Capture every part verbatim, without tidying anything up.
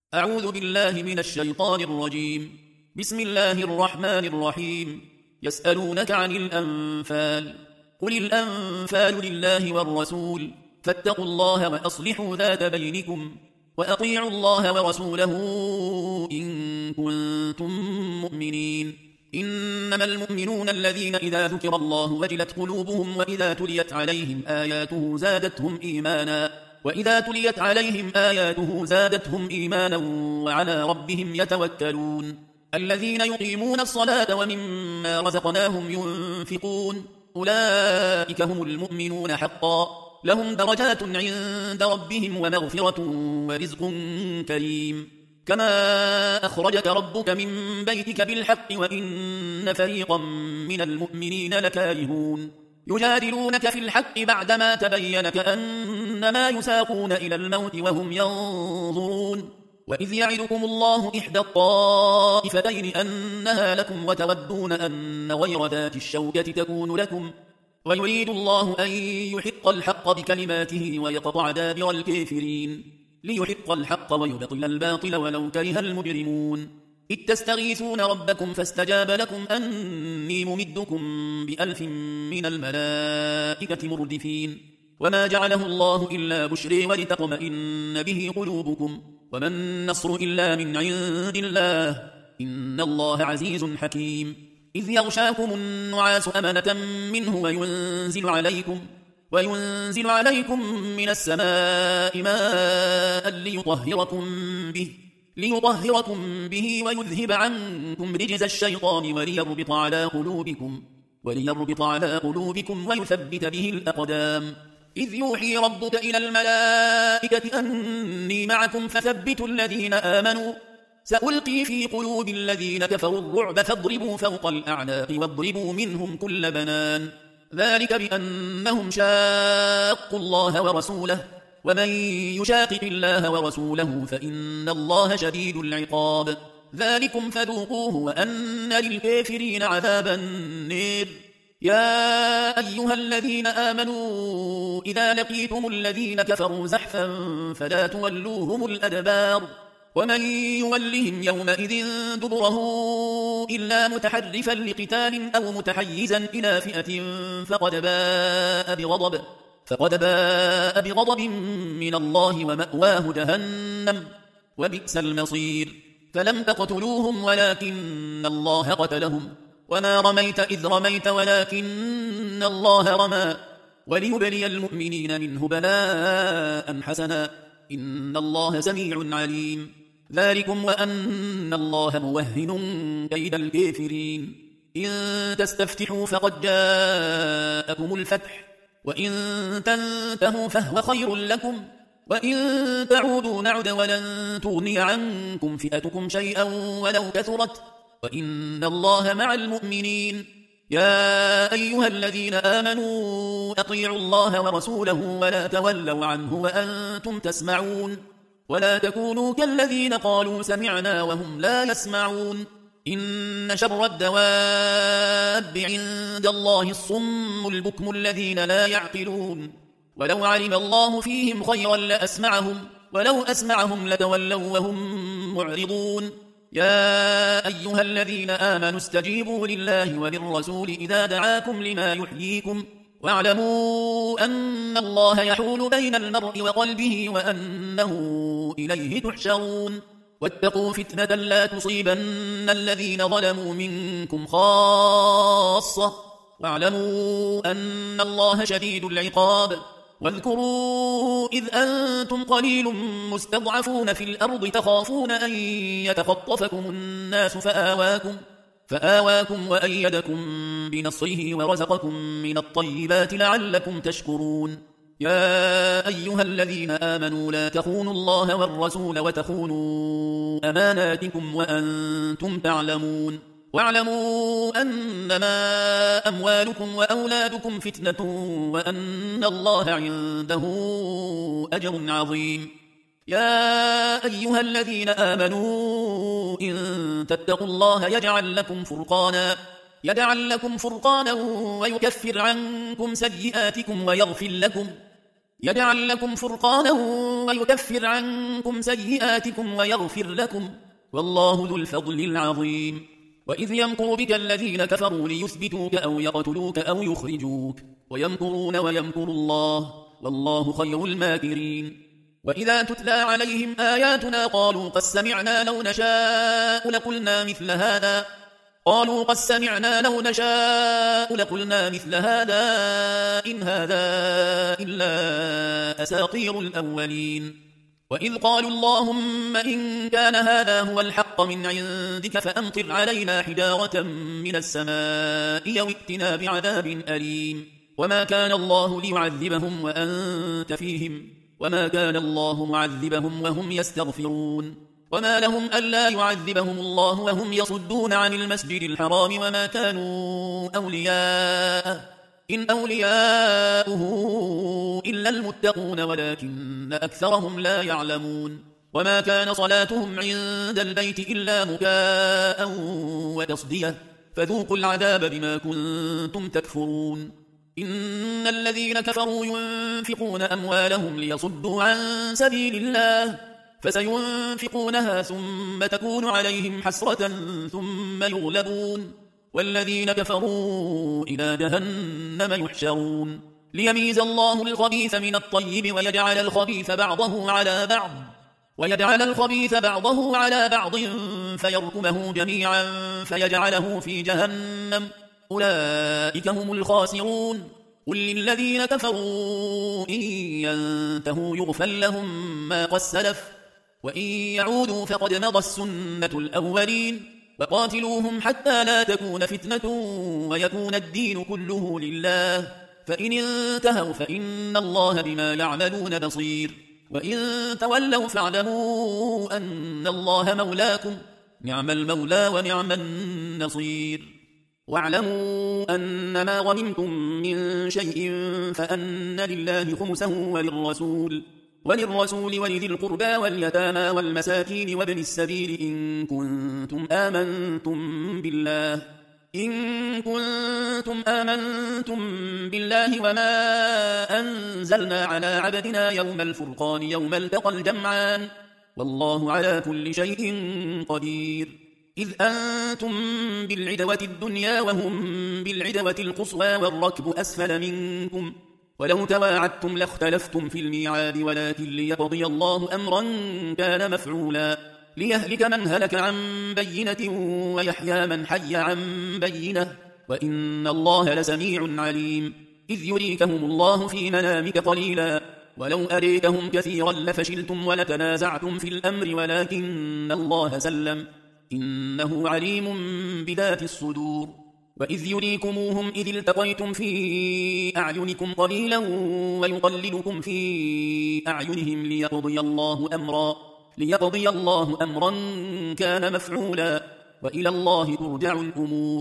أعوذ بالله من الشيطان الرجيم. بسم الله الرحمن الرحيم. يسألونك عن الأنفال، قل الأنفال لله والرسول، فاتقوا الله وأصلحوا ذات بينكم، وأطيعوا الله ورسوله إن كنتم مؤمنين. إنما المؤمنون الذين إذا ذكر الله وجلت قلوبهم وإذا تليت عليهم آياته زادتهم إيمانا وإذا تليت عليهم آياته زادتهم إيمانا وعلى ربهم يتوكلون. الذين يقيمون الصلاة ومما رزقناهم ينفقون، أولئك هم المؤمنون حقا، لهم درجات عند ربهم ومغفرة ورزق كريم. كما أخرجك ربك من بيتك بالحق وإن فريقا من المؤمنين لكارهون. يجادلونك في الحق بعدما تبين كأنما يساقون إلى الموت وهم ينظرون. وإذ يعدكم الله إحدى الطائفتين أنها لكم وتودون أن غير ذات الشوكة تكون لكم، ويريد الله أن يحق الحق بكلماته ويقطع دابر الكافرين، ليحق الحق ويبطل الباطل ولو كره المجرمون. إذ تستغيثون ربكم فاستجاب لكم أني ممدكم بألف من الملائكة مردفين. وما جعله الله إلا بشرى ولتطمئن به قلوبكم، وما النصر إلا من عند الله، إن الله عزيز حكيم. إذ يغشاكم النعاس أمنة منه وينزل عليكم وينزل عليكم من السماء ماء ليطهركم به ليطهركم به ويذهب عنكم رجز الشيطان وليربط على قلوبكم وليربط على قلوبكم ويثبت به الأقدام. إذ يوحي ربك إلى الملائكة أني معكم فثبتوا الذين آمنوا، سألقي في قلوب الذين كفروا الرعب فاضربوا فوق الأعناق واضربوا منهم كل بنان. ذلك بأنهم شاقوا الله ورسوله، ومن يشاقق الله ورسوله فإن الله شديد العقاب. ذلكم فذوقوه وأن للكافرين عذاب النار. يا أيها الذين آمنوا إذا لقيتم الذين كفروا زحفا فلا تولوهم الأدبار، ومن يولهم يومئذ دبره إلا متحرفا لقتال أو متحيزا إلى فئة فقد باء بغضب فقد باء بغضب من الله ومأواه جهنم وبئس المصير. فلم تقتلوهم ولكن الله قتلهم، وما رميت إذ رميت ولكن الله رمى، وليبلي المؤمنين منه بلاء حسنا، إن الله سميع عليم. ذلكم وأن الله موهن كيد الكافرين. إن تستفتحوا فقد جاءكم الفتح، وإن تنتهوا فهو خير لكم، وإن تعودوا نعد ولن تغني عنكم فئتكم شيئا ولو كثرت، وإن الله مع المؤمنين. يا أيها الذين آمنوا أطيعوا الله ورسوله ولا تولوا عنه وأنتم تسمعون، ولا تكونوا كالذين قالوا سمعنا وهم لا يسمعون. إن شر الدواب عند الله الصم البكم الذين لا يعقلون. ولو علم الله فيهم خيرا لأسمعهم، ولو أسمعهم لتولوا وهم معرضون. يا أيها الذين آمنوا استجيبوا لله وللرسول إذا دعاكم لما يحييكم، واعلموا أن الله يحول بين المرء وقلبه وأنه إليه تحشرون. واتقوا فتنة لا تصيبن الذين ظلموا منكم خاصة، واعلموا أن الله شديد العقاب. واذكروا إذ أنتم قليل مستضعفون في الأرض تخافون أن يتخطفكم الناس فآواكم فآواكم وأيدكم بنصره ورزقكم من الطيبات لعلكم تشكرون. يا أيها الذين آمنوا لا تخونوا الله والرسول وتخونوا أماناتكم وأنتم تعلمون. واعلموا أنما أموالكم وأولادكم فتنة وأن الله عنده أجر عظيم. يا أيها الذين آمنوا إن تتقوا الله يجعل لكم فرقانا يجعل لكم فرقانا ويكفر عنكم سيئاتكم ويغفر لكم يجعل لكم فرقانا ويكفر عنكم سيئاتكم ويغفر لكم، والله ذو الفضل العظيم. وإذ يمكر بك الذين كفروا ليثبتوك أو يقتلوك أو يخرجوك، ويمكرون ويمكر الله، والله خير الماكرين. وإذا تتلى عليهم آياتنا قالوا قد سمعنا لو نشاء لقلنا مثل هذا قالوا قد سمعنا لو نشاء لقلنا مثل هذا إن هذا إلا أساطير الأولين. وإذ قالوا اللهم إن كان هذا هو الحق من عندك فأمطر علينا حجارة من السماء أو ائتنا بعذاب أليم. وما كان الله ليعذبهم وأنت فيهم، وما كان الله معذبهم وهم يستغفرون. وما لهم ألا يعذبهم الله وهم يصدون عن المسجد الحرام وما كانوا أولياءه إن أولياؤه إلا المتقون ولكن أكثرهم لا يعلمون. وما كان صلاتهم عند البيت إلا مكاء وتصدية، فذوقوا العذاب بما كنتم تكفرون. إن الذين كفروا ينفقون أموالهم ليصدوا عن سبيل الله فسينفقونها ثم تكون عليهم حسرة ثم يغلبون، والذين كفروا إلى جهنم يحشرون. ليميز الله الخبيث من الطيب ويجعل الخبيث بعضه على بعض ويجعل الخبيث بعضه على بعض فيركمه جميعا فيجعله في جهنم، أولئك هم الخاسرون. قل للذين كفروا إن ينتهوا يغفر لهم ما قد سلف وإن يعودوا فقد مضت السنة الأولين. وقاتلوهم حتى لا تكون فتنة ويكون الدين كله لله، فإن انتهوا فإن الله بما يعملون بصير. وإن تولوا فاعلموا أن الله مولاكم، نعم المولى ونعم النصير. واعلموا أن ما غنمتم من شيء فأن لله خمسه وللرسول وللرسول ولذي القربى واليتامى والمساكين وابن السبيل إن كنتم آمنتم بالله إن كنتم آمنتم بالله وما أنزلنا على عبدنا يوم الفرقان يوم التقى الجمعان، والله على كل شيء قدير. إذ أنتم بالعدوة الدنيا وهم بالعدوة القصوى والركب أسفل منكم، ولو تواعدتم لاختلفتم في الميعاد ولكن ليقضي الله أمرا كان مفعولا ليهلك من هلك عن بينة ويحيى من حي عن بينة، وإن الله لسميع عليم. إذ يريكهم الله في منامك قليلا ولو أريكهم كثيرا لفشلتم ولتنازعتم في الأمر ولكن الله سلم إنه عليم بذات الصدور. وإذ يريكموهم إذ التقيتم في أعينكم قليلا ويقللكم في أعينهم ليقضي الله أمرا ليقضي الله أمرا كان مفعولا، وإلى الله ترجع الأمور.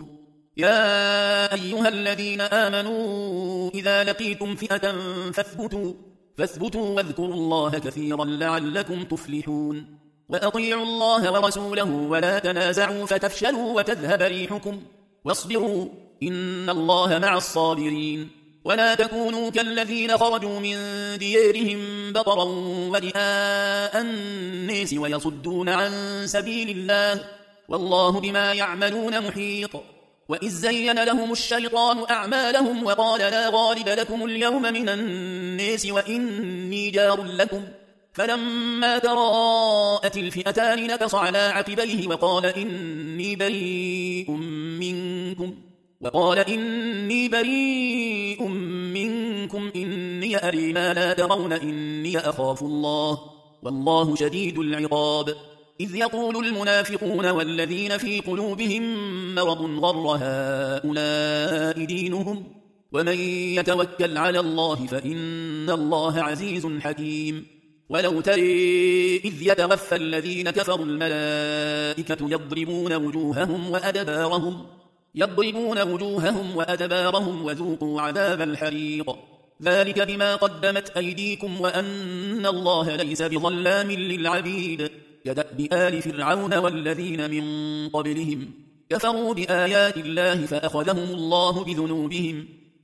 يا أيها الذين آمنوا إذا لقيتم فئة فاثبتوا فاثبتوا واذكروا الله كثيرا لعلكم تفلحون. وأطيعوا الله ورسوله ولا تنازعوا فتفشلوا وتذهب ريحكم واصبروا إن الله مع الصابرين. ولا تكونوا كالذين خرجوا من ديارهم بطرا ورئاء الناس ويصدون عن سبيل الله، والله بما يعملون محيط. وإذ زين لهم الشيطان أعمالهم وقال لا غالب لكم اليوم من الناس وإني جار لكم، فلما تراءت الفئتان نكص على عقبيه وقال إني بريء منكم وقال إني بريء منكم إني أري ما لا ترون إني أخاف الله والله شديد العقاب. إذ يقول المنافقون والذين في قلوبهم مرض غر هؤلاء دينهم ومن يتوكل على الله فإن الله عزيز حكيم. ولو تري إذ يتوفى الذين كفروا الملائكة يضربون وجوههم وأدبارهم يضربون وجوههم وأدبارهم وذوقوا عذاب الحريق، ذلك بما قدمت أيديكم وأن الله ليس بظلام للعبيد. كدأب آل فرعون والذين من قبلهم كفروا بآيات الله فأخذهم الله بذنوبهم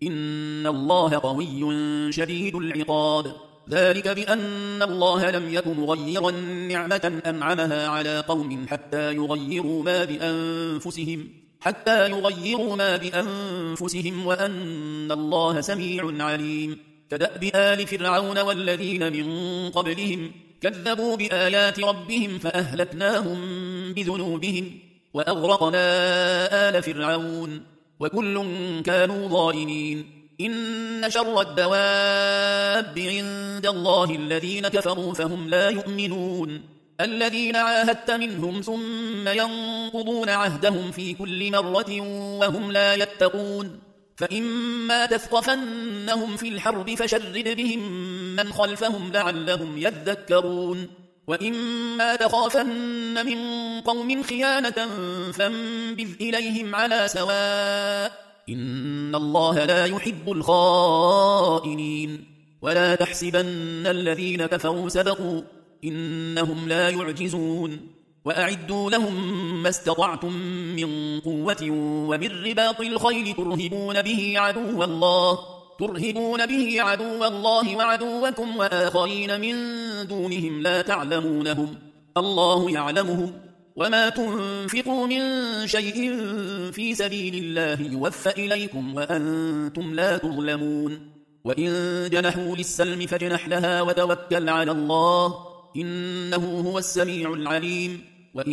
إن الله قوي شديد العقاب. ذلك بأن الله لم يك مغيرا نعمة أنعمها على قوم حتى يغيروا ما بأنفسهم حتى يغيروا ما بأنفسهم وأن الله سميع عليم. كدأب آل فرعون والذين من قبلهم كذبوا بآيات ربهم فأهلكناهم بذنوبهم وأغرقنا آل فرعون وكل كانوا ظالمين. إن شر الدواب عند الله الذين كفروا فهم لا يؤمنون. الذين عاهدت منهم ثم ينقضون عهدهم في كل مرة وهم لا يتقون. فإما تثقفنهم في الحرب فشرد بهم من خلفهم لعلهم يذكرون. وإما تخافن من قوم خيانة فانبذ إليهم على سواء إن الله لا يحب الخائنين. ولا تحسبن الذين كفروا سبقوا إنهم لا يعجزون. وأعدوا لهم ما استطعتم من قوة ومن رباط الخيل ترهبون به عدو الله ترهبون به عدو الله وعدوكم وآخرين من دونهم لا تعلمونهم الله يعلمهم. وما تنفقوا من شيء في سبيل الله يوفى إليكم وأنتم لا تظلمون. وإن جنحوا للسلم فاجنح لها وتوكل على الله إنه هو السميع العليم. وإن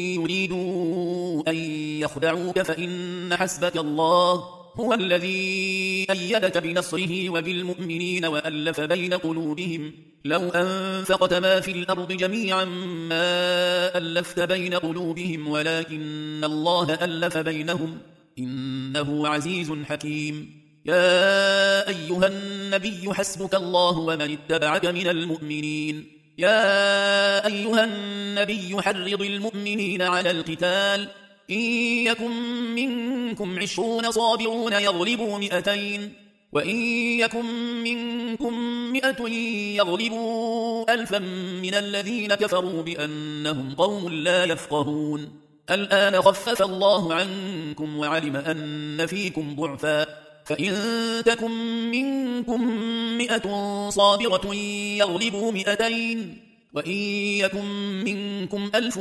يريدوا أن يخدعوك فإن حسبك الله هو الذي أيدك بنصره وبالمؤمنين وألف بين قلوبهم. لو أنفقت ما في الأرض جميعا ما ألفت بين قلوبهم ولكن الله ألف بينهم إنه عزيز حكيم. يا أيها النبي حسبك الله ومن اتبعك من المؤمنين. يا أيها النبي حرض المؤمنين على القتال إن يكن منكم عشرون صابرون يغلبوا مئتين وإن يكن منكم مئة يغلبوا ألفا من الذين كفروا بأنهم قوم لا يفقهون. الآن خفف الله عنكم وعلم أن فيكم ضعفا فإن تكن منكم مئة صابرة يغلبوا مئتين وإن يكن منكم ألف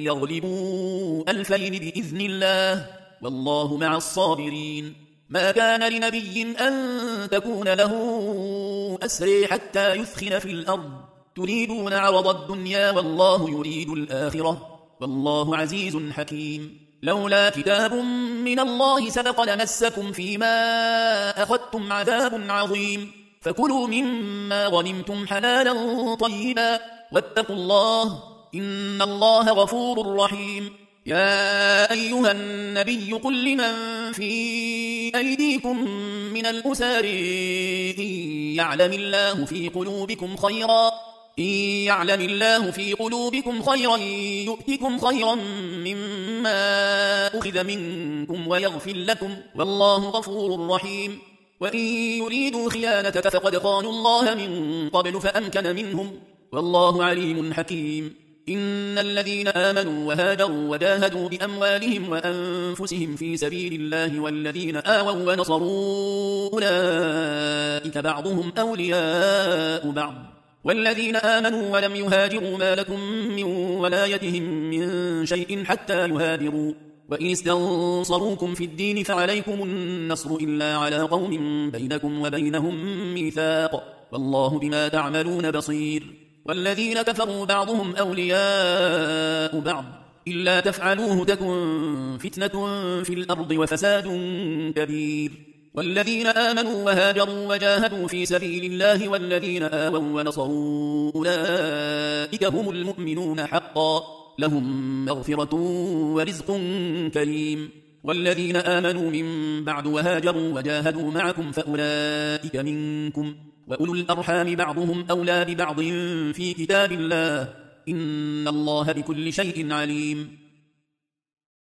يغلبوا ألفين بإذن الله والله مع الصابرين. ما كان لنبي أن تكون له أسرى حتى يثخن في الأرض تريدون عرض الدنيا والله يريد الآخرة والله عزيز حكيم. لولا كتاب من الله سبق لمسكم فيما أخذتم عذاب عظيم فكلوا مما غنمتم حلالا طيبا واتقوا الله إن الله غفور رحيم. يا أيها النبي قل لمن في أيديكم من الأسار إن يعلم الله في قلوبكم خيرا إن يعلم الله في قلوبكم خيرا يؤتكم خيرا مما أخذ منكم ويغفر لكم والله غفور رحيم. وإن يريدوا خيانتك فقد خانوا الله من قبل فأمكن منهم والله عليم حكيم. إن الذين آمنوا وهاجروا وجاهدوا بأموالهم وأنفسهم في سبيل الله والذين آووا ونصروا أولئك بعضهم أولياء بعض والذين آمنوا ولم يهاجروا ما لكم من ولايتهم من شيء حتى يهاجروا وإن استنصروكم في الدين فعليكم النصر إلا على قوم بينكم وبينهم ميثاق والله بما تعملون بصير. والذين كفروا بعضهم أولياء بعض إلا تفعلوه تكن فتنة في الأرض وفساد كبير. والذين آمنوا وهاجروا وجاهدوا في سبيل الله والذين آووا ونصروا أولئك هم المؤمنون حقا لهم مغفرة ورزق كريم. والذين آمنوا من بعد وهاجروا وجاهدوا معكم فأولئك منكم وأولو الأرحام بعضهم أولى ببعض في كتاب الله إن الله بكل شيء عليم.